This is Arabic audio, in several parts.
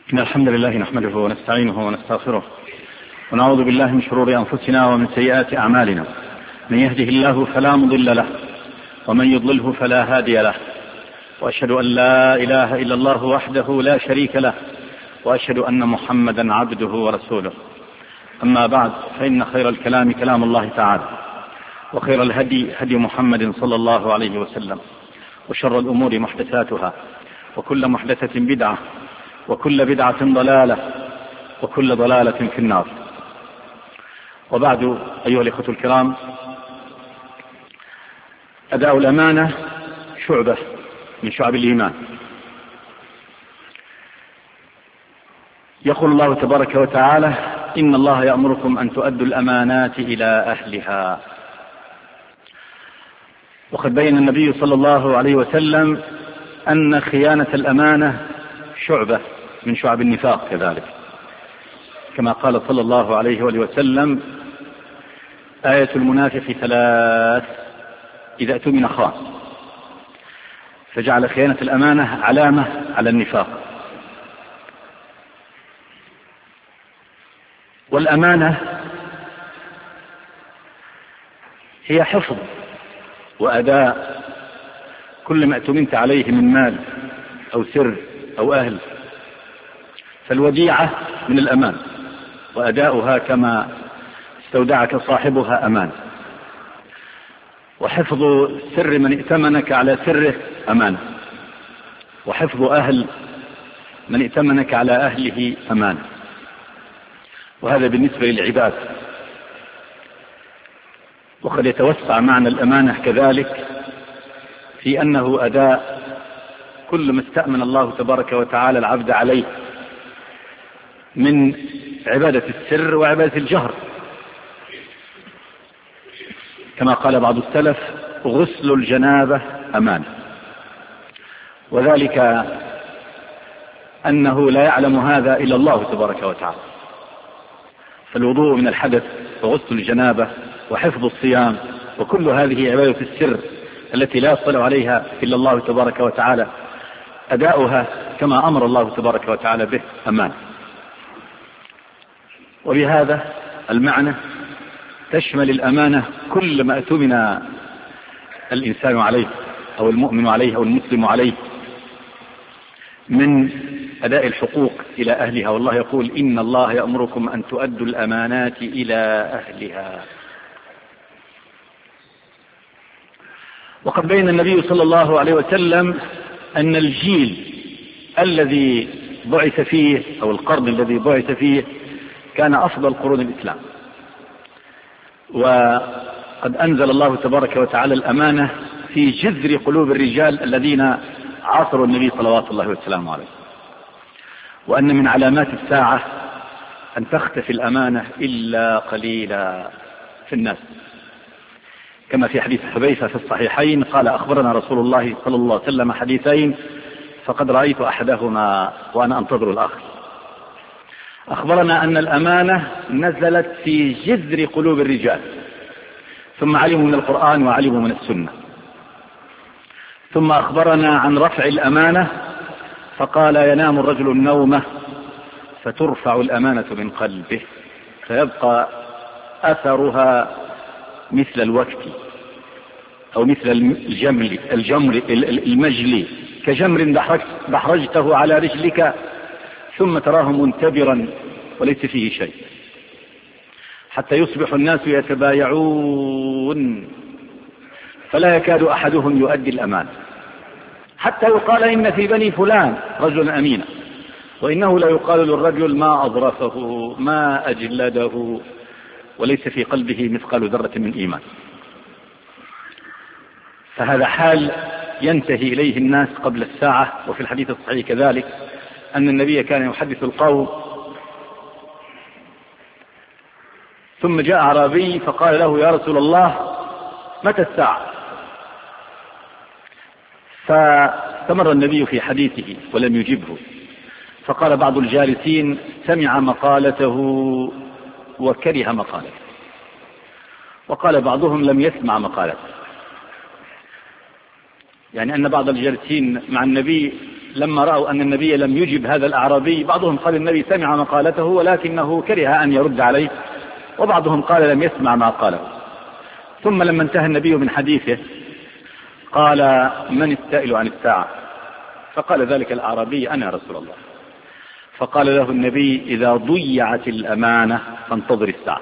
إن الحمد لله نحمده ونستعينه ونستغفره ونعوذ بالله من شرور أنفسنا ومن سيئات أعمالنا. من يهده الله فلا مضل له ومن يضلله فلا هادي له، وأشهد أن لا إله إلا الله وحده لا شريك له، وأشهد أن محمدا عبده ورسوله. أما بعد، فإن خير الكلام كلام الله تعالى، وخير الهدي هدي محمد صلى الله عليه وسلم، وشر الأمور محدثاتها، وكل محدثة بدعة، وكل بدعة ضلالة، وكل ضلالة في النار. وبعد، أيها الإخوة الكرام، أداء الأمانة شعبة من شعب الإيمان. يقول الله تبارك وتعالى: إن الله يأمركم أن تؤدوا الأمانات إلى أهلها. وقد بين النبي صلى الله عليه وسلم أن خيانة الأمانة شعبة من شعب النفاق كذلك، كما قال صلى الله عليه وسلم: آية المنافق 3: إذا اؤتمن خان. فجعل خيانة الأمانة علامة على النفاق. والأمانة هي حفظ وأداء كل ما اؤتمنت عليه من مال أو سر أو أهل. فالوديعة من الأمان، وأداؤها كما استودعك صاحبها أمان. وحفظ سر من ائتمنك على سره أمان، وحفظ أهل من ائتمنك على أهله أمان. وهذا بالنسبة للعباد. وقد يتوسع معنى الأمانة كذلك في أنه أداء كل ما استأمن الله تبارك وتعالى العبد عليه من عبادة السر وعبادة الجهر، كما قال بعض السلف: غسل الجنابة أمانة. وذلك أنه لا يعلم هذا إلا الله تبارك وتعالى. فالوضوء من الحدث وغسل الجنابة وحفظ الصيام وكل هذه عبادة السر التي لا يطلع عليها إلا الله تبارك وتعالى، أداؤها كما أمر الله تبارك وتعالى به أمان. وبهذا المعنى تشمل الأمانة كل ما اؤتمن الإنسان عليه أو المؤمن عليه أو المسلم عليه من أداء الحقوق إلى أهلها. والله يقول: إن الله يأمركم أن تؤدوا الأمانات إلى أهلها. وقد بين النبي صلى الله عليه وسلم أن الجيل الذي بعث فيه أو القرن الذي بعث فيه كان أفضل قرون الإسلام. وقد أنزل الله تبارك وتعالى الأمانة في جذر قلوب الرجال الذين عاصروا النبي صلوات الله وسلامه عليه. وأن من علامات الساعة أن تختفي الأمانة إلا قليلا في الناس، كما في حديث حذيفة في الصحيحين قال: أخبرنا رسول الله صلى الله عليه وسلم حديثين فقد رأيت أحدهما وأنا أنتظر الآخر. أخبرنا أن الأمانة نزلت في جذر قلوب الرجال، ثم علموا من القرآن وعلموا من السنة. ثم أخبرنا عن رفع الأمانة فقال: ينام الرجل النومة فترفع الأمانة من قلبه فيبقى أثرها مثل الوقت أو مثل المجلي كجمر دحرجته على رجلك ثم تراه منتبرا وليس فيه شيء، حتى يصبح الناس يتبايعون فلا يكاد أحدهم يؤدي الأمان، حتى يقال: إن في بني فلان رجل أمين، وإنه لا يقال للرجل: ما أظرفه ما أجلده، وليس في قلبه مثقال ذرة من إيمان. فهذا حال ينتهي إليه الناس قبل الساعة. وفي الحديث الصحيح كذلك أن النبي كان يحدث القوم، ثم جاء أعرابي فقال له: يا رسول الله، متى الساعة؟ فاستمر النبي في حديثه ولم يجبه. فقال بعض الجالسين: سمع مقالته وكره مقالته. وقال بعضهم: لم يسمع مقالته، يعني أن بعض الجالسين مع النبي لما رأوا أن النبي لم يجب هذا الأعرابي، بعضهم قال النبي سمع مقالته ولكنه كره أن يرد عليه، وبعضهم قال لم يسمع ما قاله. ثم لما انتهى النبي من حديثه قال: من السائل عن الساعة؟ فقال ذلك الأعرابي: أنا رسول الله. فقال له النبي: إذا ضيعت الأمانة فانتظر الساعة.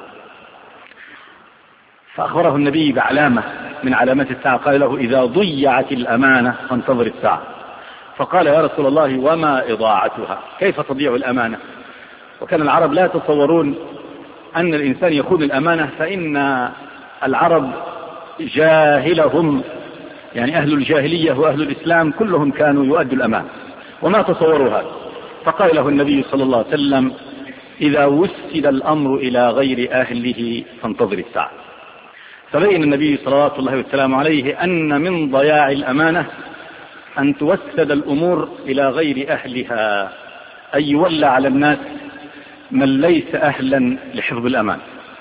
فأخبره النبي بعلامة من علامات الساعة، قال له: إذا ضيعت الأمانة فانتظر الساعة. فقال: يا رسول الله وما إضاعتها؟ كيف تضيع الأمانة؟ وكان العرب لا يتصورون أن الإنسان يخون الأمانة، فإن العرب جاهلهم، يعني أهل الجاهلية وأهل الإسلام كلهم كانوا يؤدوا الأمانة وما تصوروا هذا. فقال له النبي صلى الله عليه وسلم: إذا وسد الأمر إلى غير أهله فانتظر الساعة. فبين النبي صلوات الله والسلام عليه أن من ضياع الأمانة أن توسد الأمور إلى غير أهلها، أي يولى على الناس من ليس أهلا لحفظ الأمان.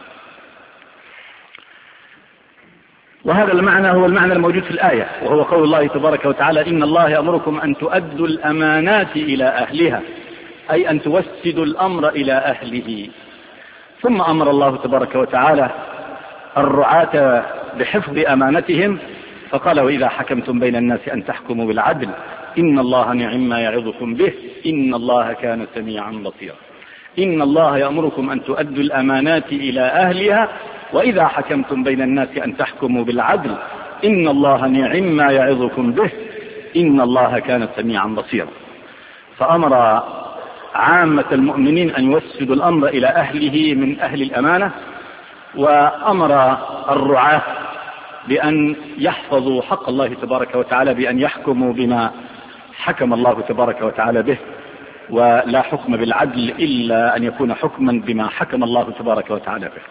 وهذا المعنى هو المعنى الموجود في الآية، وهو قول الله تبارك وتعالى: إن الله يأمركم أن تؤدوا الأمانات إلى أهلها، أي أن توسدوا الأمر إلى أهله. ثم أمر الله تبارك وتعالى الرعاة بحفظ أمانتهم، فقال: وإذا حكمتم بين الناس أن تحكموا بالعدل إن الله نعم ما يعظكم به إن الله كان سميعا بصيرا. إن الله يأمركم أن تؤدوا الأمانات إلى أهلها وإذا حكمتم بين الناس أن تحكموا بالعدل إن الله نعم ما يعظكم به إن الله كان سميعا بصيرا. فأمر عامة المؤمنين أن يوسدوا الأمر إلى أهله من أهل الأمانة، وأمر الرعاة بأن يحفظوا حق الله تبارك وتعالى بأن يحكموا بما حكم الله تبارك وتعالى به، ولا حكم بالعدل إلا أن يكون حكما بما حكم الله تبارك وتعالى به.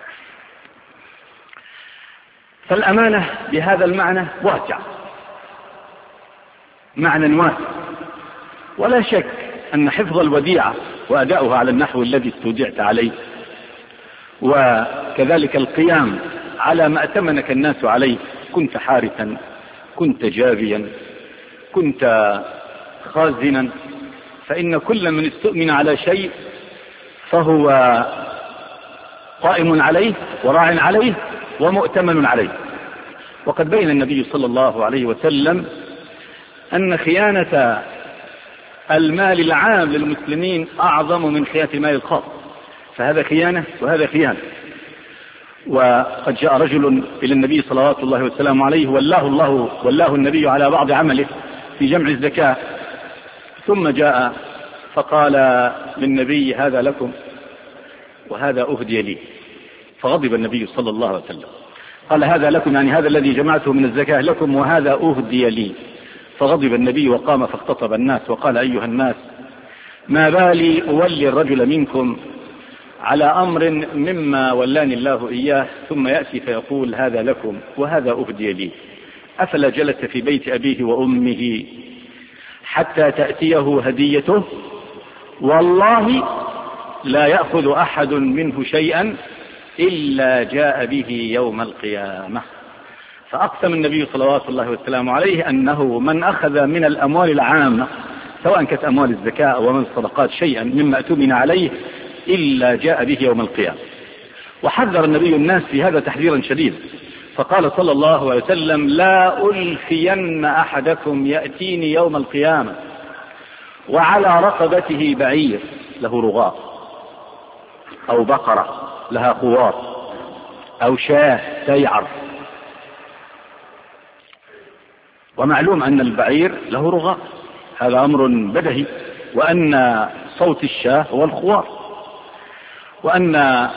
فالأمانة بهذا المعنى واسع، معنى واسع، ولا شك أن حفظ الوديعة وأداؤها على النحو الذي استودعت عليه، وكذلك القيام على ما أتمنك الناس عليه، كنت حارسا، كنت جابيا، كنت خازنا، فإن كل من استؤمن على شيء فهو قائم عليه وراع عليه ومؤتمن عليه. وقد بين النبي صلى الله عليه وسلم أن خيانة المال العام للمسلمين أعظم من خيانة المال الخاص، فهذا خيانة وهذا خيانة. وقد جاء رجل إلى النبي صلوات الله والسلام عليه والله النبي على بعض عمله في جمع الزكاة، ثم جاء فقال للنبي: هذا لكم وهذا أهدي لي. فغضب النبي صلى الله عليه وسلم، قال: هذا لكم يعني هذا الذي جمعته من الزكاة لكم وهذا أهدي لي. فغضب النبي وقام فاختطب الناس وقال: أيها الناس، ما بالي أولي الرجل منكم على أمر مما ولاني الله إياه ثم يأتي فيقول: هذا لكم وهذا أهدي لي، أفلا جلس في بيت أبيه وأمه حتى تأتيه هديته؟ والله لا يأخذ أحد منه شيئا إلا جاء به يوم القيامة. فأقسم النبي صلوات الله والسلام عليه أنه من أخذ من الأموال العامة سواء كانت أموال الزكاة ومن الصدقات شيئا مما أتمن عليه إلا جاء به يوم القيامة. وحذر النبي الناس في هذا تحذيرا شديدا، فقال صلى الله عليه وسلم: لا ألفين أحدكم يأتيني يوم القيامة وعلى رقبته بعير له رغاء، أو بقرة لها خوار، أو شاة تيعر. ومعلوم أن البعير له رغاء، هذا أمر بدهي، وأن صوت الشاة هو الخوار، وأن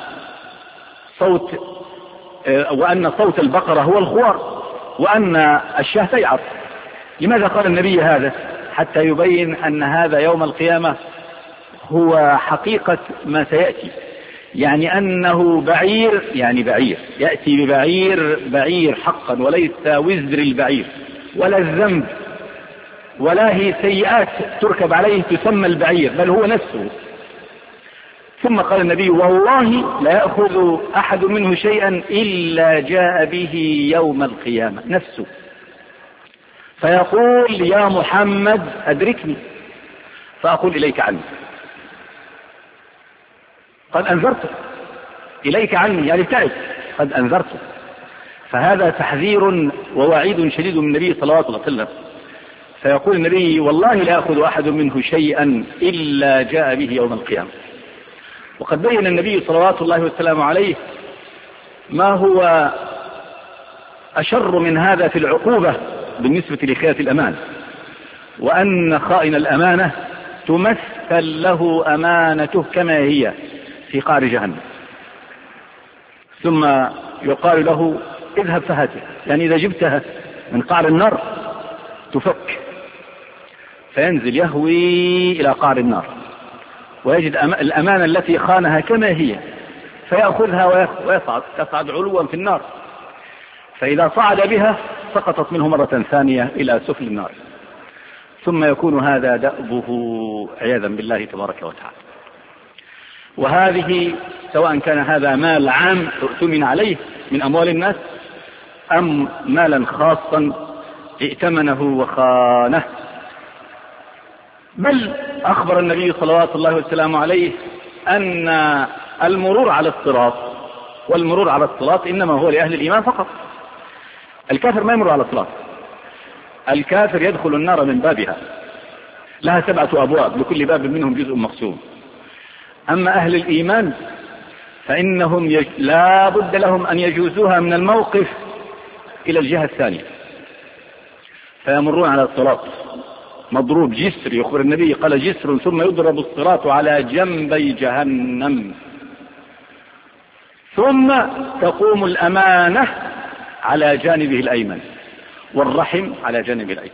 صوت البقرة هو الخوار، وأن الشاة تيعر. لماذا قال النبي هذا؟ حتى يبين أن هذا يوم القيامة هو حقيقة ما سيأتي، يعني أنه بعير، يعني بعير يأتي بعير حقا، وليس وزر البعير ولا الذنب ولا هي سيئات تركب عليه تسمى البعير، بل هو نفسه. ثم قال النبي: والله لا يأخذ أحد منه شيئا إلا جاء به يوم القيامة، نفسه. فيقول يا محمد أدركني، فأقول إليك عني، قد أنذرتك، إليك عني يعني ابتعد، قد أنذرتك. فهذا تحذير ووعيد شديد من النبي صلى الله عليه وسلم. فيقول النبي والله لا يأخذ أحد منه شيئا إلا جاء به يوم القيامة. وقد بين النبي صلوات الله وسلامه عليه ما هو أشر من هذا في العقوبة بالنسبة لخيانة الأمان، وأن خائن الأمانة تمثل له أمانته كما هي في قعر جهنم، ثم يقال له اذهب فهاته، يعني إذا جبتها من قعر النار تفك، فينزل يهوي إلى قعر النار ويجد الأمانة التي خانها كما هي، فيأخذها ويصعد علوا في النار، فإذا صعد بها سقطت منه مرة ثانية إلى سفل النار، ثم يكون هذا دأبه عياذا بالله تبارك وتعالى. وهذه سواء كان هذا مال عام اؤتمن عليه من أموال الناس أم مالا خاصا ائتمنه وخانه. بل أخبر النبي صلوات الله وسلامه عليه أن المرور على الصراط، والمرور على الصراط إنما هو لأهل الإيمان فقط. الكافر ما يمر على الصراط، الكافر يدخل النار من بابها، لها 7 أبواب لكل باب منهم جزء مقسوم. أما أهل الإيمان فإنهم لا بد لهم أن يجوزوها من الموقف إلى الجهة الثانية، فيمرون على الصراط مضروب جسر، يخبر النبي قال جسر ثم يضرب الصراط على جنبي جهنم، ثم تقوم الأمانة على جانبه الأيمن والرحم على جانبه الأيمن،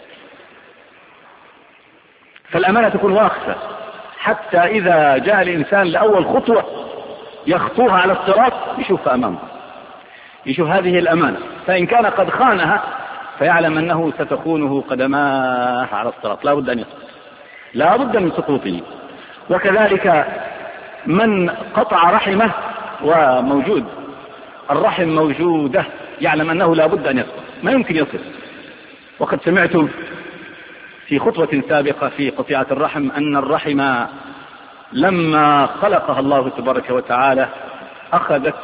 فالأمانة تكون واقفة حتى إذا جاء الإنسان لأول خطوة يخطوها على الصراط يشوفها أمامه، يشوف هذه الأمانة، فإن كان قد خانها فيعلم أنه ستخونه قدماه على الصراط، لا بد أن يسقط، لا بد من سقوطه. وكذلك من قطع رحمه وموجود الرحم موجودة يعلم أنه لا بد أن يسقط، ما يمكن يصل. وقد سمعتم في خطوة سابقة في قطيعة الرحم أن الرحم لما خلقها الله تبارك وتعالى أخذت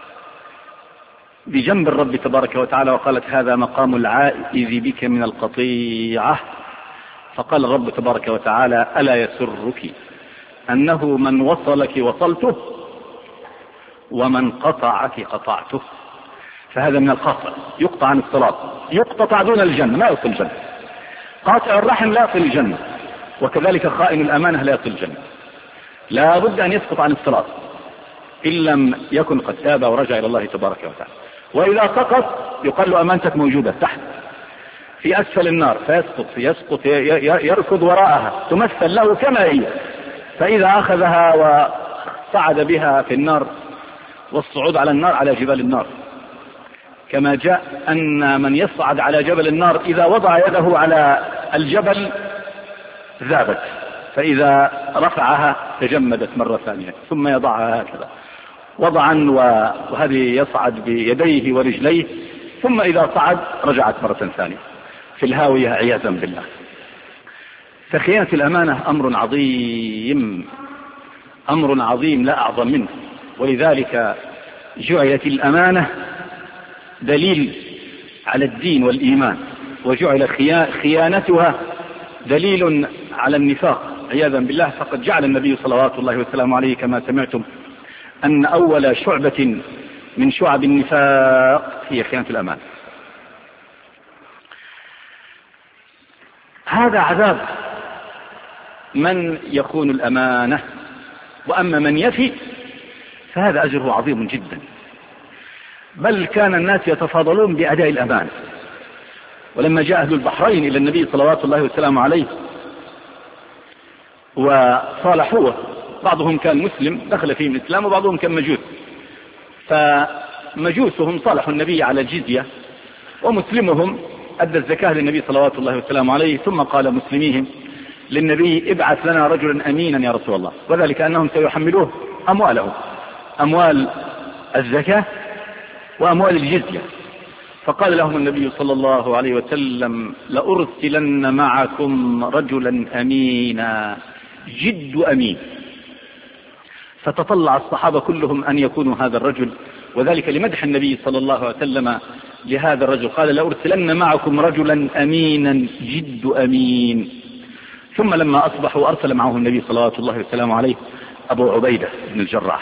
بجنب الرب تبارك وتعالى وقالت هذا مقام العائذ بك من القطيعة، فقال الرب تبارك وتعالى ألا يسرك أنه من وصلك وصلته ومن قطعك قطعته. فهذا من الخطأ، يقطع عن الصراط، يقطع دون الجنة، ما يصل الجنة. قاطع الرحم لا يصل الجنة، وكذلك خائن الأمانة لا يصل الجنة، لا بد أن يسقط عن الصراط إن لم يكن قد تاب ورجع إلى الله تبارك وتعالى. وإذا سقط يقال له أمانتك موجودة تحت في أسفل النار، فيسقط يركض وراءها تمثل له كما هي، فإذا أخذها وصعد بها في النار، والصعود على النار على جبال النار، كما جاء أن من يصعد على جبل النار إذا وضع يده على الجبل ذابت، فإذا رفعها تجمدت مرة ثانية، ثم يضعها هكذا وضعا، وهذه يصعد بيديه ورجليه، ثم إذا صعد رجعت مرة ثانية في الهاوية عياذا بالله. فخيانة الأمانة أمر عظيم، أمر عظيم لا أعظم منه، ولذلك جعلت الأمانة دليل على الدين والإيمان، وجعل خيانتها دليل على النفاق عياذا بالله. فقد جعل النبي صلوات الله وسلامه عليه كما سمعتم أن أول شعبة من شعب النفاق هي خيانة الأمانة. هذا عذاب من يخون الأمانة، وأما من يفي فهذا أجره عظيم جدا. بل كان الناس يتفاضلون بأداء الأمانة، ولما جاء أهل البحرين إلى النبي صلوات الله وسلامه عليه وصالحوه، بعضهم كان مسلم دخل فيهم الإسلام وبعضهم كان مجوس، فمجوسهم صالحوا النبي على الجزية، ومسلمهم أدى الزكاة للنبي صلوات الله وسلامه عليه، ثم قال مسلميهم للنبي ابعث لنا رجلا أمينا يا رسول الله، وذلك أنهم سيحملوه أموالهم، أموال الزكاة وأموال الجزية، فقال لهم النبي صلى الله عليه وسلم: لأرسلن معكم رجلا أمينا جد أمين. فتطلع الصحابة كلهم أن يكونوا هذا الرجل، وذلك لمدح النبي صلى الله عليه وسلم لهذا الرجل. قال: لأرسلن معكم رجلا أمينا جد أمين. ثم لما أصبحوا أرسل معه النبي صلوات الله وسلامه عليه أبو عبيدة بن الجراح.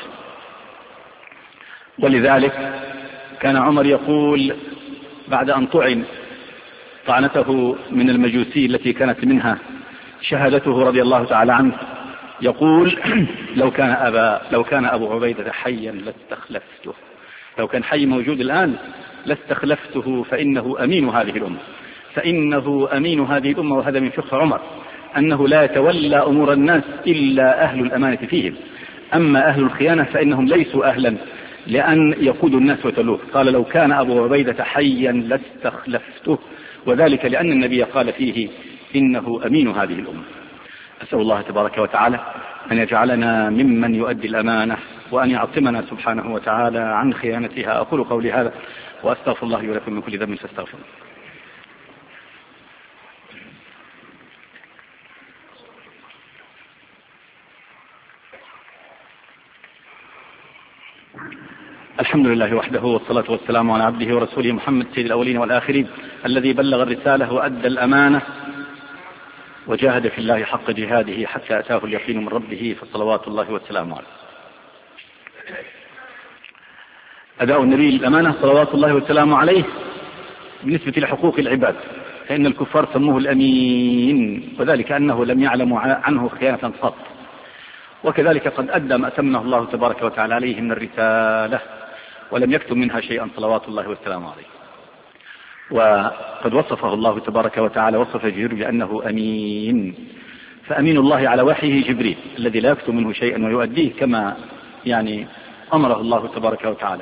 ولذلك كان عمر يقول بعد أن طعن طعنته من المجوسي التي كانت منها شهادته رضي الله تعالى عنه، يقول: لو كان أبو عبيدة حيا لاستخلفته، لو كان حي موجود الآن لاستخلفته، فإنه أمين هذه الأمة، فإنه أمين هذه الأمة. وهذا من فقه عمر، أنه لا يتولى أمور الناس إلا أهل الأمانة فيهم، أما أهل الخيانة فإنهم ليسوا أهلا لأن يقودوا الناس وتلوه. قال: لو كان أبو عبيدة حيا لاستخلفته، وذلك لأن النبي قال فيه: إنه أمين هذه الأمة. أسأل الله تبارك وتعالى أن يجعلنا ممن يؤدي الأمانة، وأن يعصمنا سبحانه وتعالى عن خيانتها. أقول قولي هذا وأستغفر الله لي ولكم من كل ذنب فاستغفروه. الحمد لله وحده، والصلاة والسلام على عبده ورسوله محمد سيد الأولين والآخرين، الذي بلغ الرسالة وأدى الأمانة وجاهد في الله حق جهاده حتى أتاه اليقين من ربه، فصلوات الله والسلام عليه. أداء النبي للأمانة صلوات الله والسلام عليه بالنسبة لحقوق العباد، فإن الكفار سموه الأمين، وذلك أنه لم يعلموا عنه خيانة قط. وكذلك قد أدى ما أتمنه الله تبارك وتعالى عليه من الرسالة، ولم يكتم منها شيئا صلوات الله والسلام عليه. وقد وصفه الله تبارك وتعالى، وصف جبريل بأنه أمين، فأمين الله على وحيه جبريل الذي لا يكتم منه شيئا ويؤديه كما أمره الله تبارك وتعالى.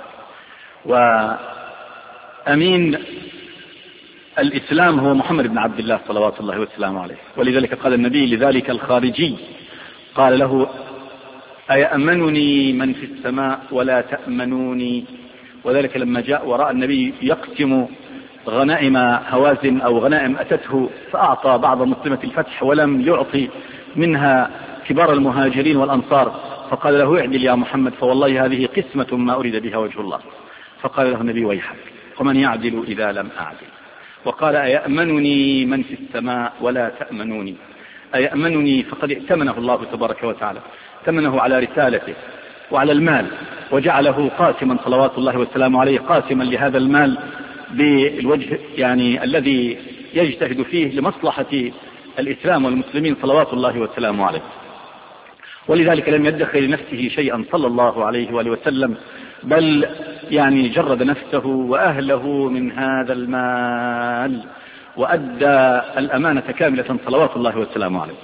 وأمين الإسلام هو محمد بن عبد الله صلوات الله والسلام عليه. ولذلك قال النبي لذلك الخارجي، قال له: أيأمنني من في السماء ولا تأمنوني؟ وذلك لما جاء ورأى النبي يقسم غنائم هوازن أو غنائم أتته، فأعطى بعض مسلمة الفتح ولم يعطي منها كبار المهاجرين والأنصار، فقال له: اعدل يا محمد، فوالله هذه قسمة ما أريد بها وجه الله. فقال له النبي: ويحك، ومن يعدل إذا لم أعدل؟ وقال: أيأمنني من في السماء ولا تأمنوني؟ أيأمنني فقد ائتمنه الله تبارك وتعالى، ائتمنه على رسالته وعلى المال، وجعله قاسما صلوات الله والسلام عليه، قاسما لهذا المال بالوجه الذي يجتهد فيه لمصلحة الإسلام والمسلمين صلوات الله والسلام عليه. ولذلك لم يدخر لنفسه شيئا صلى الله عليه وآله وسلم، بل جرد نفسه وأهله من هذا المال، وأدى الأمانة كاملة صلوات الله والسلام عليه.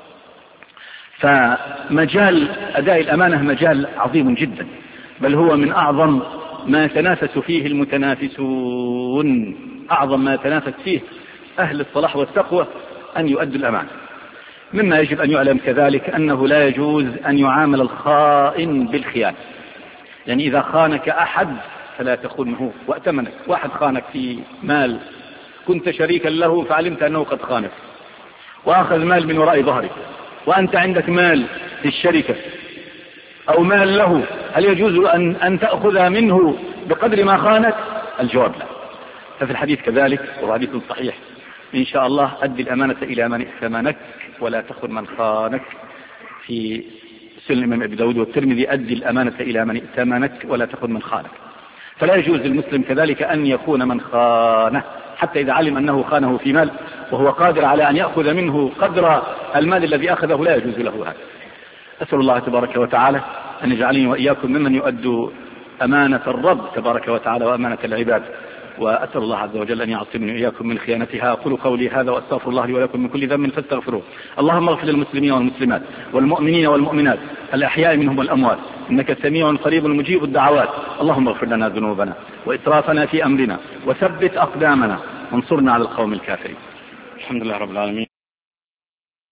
فمجال أداء الأمانة مجال عظيم جدا، بل هو من أعظم ما يتنافس فيه المتنافسون، أعظم ما يتنافس فيه أهل الصلاح والتقوى أن يؤدوا الأمانة. مما يجب أن يعلم كذلك أنه لا يجوز أن يعامل الخائن بالخيانة، إذا خانك أحد فلا تخنه وأتمنك. واحد خانك في مال كنت شريكا له فعلمت أنه قد خانك وأخذ مال من وراء ظهرك، وأنت عندك مال في الشركة أو مال له، هل يجوز أن تأخذ منه بقدر ما خانك؟ الجواب لا. ففي الحديث كذلك، وهو حديث صحيح إن شاء الله: أدي الأمانة إلى من ائتمنك ولا تخن من خانك. في سنن الإمام أبي داود والترمذي: أدي الأمانة إلى من ائتمنك ولا تخن من خانك. فلا يجوز للمسلم كذلك أن يخون من خانه، حتى إذا علم أنه خانه في مال وهو قادر على أن يأخذ منه قدر المال الذي أخذه، لا يجوز له هذا. أسأل الله تبارك وتعالى أن يجعلني وإياكم ممن يؤدوا أمانة الرب تبارك وتعالى وأمانة العباد، وأسأل الله عز وجل أن يعصمني وإياكم من خيانتها. أقول قولي هذا وأستغفر الله لي ولكم من كل ذنب فاستغفروه. اللهم اغفر للمسلمين والمسلمات والمؤمنين والمؤمنات الأحياء منهم والأموات، إنك سميع قريب مجيب الدعوات. اللهم اغفر لنا ذنوبنا وإسرافنا في أمرنا، وثبت أقدامنا، وانصرنا على القوم الكافرين. الحمد لله رب العالمين.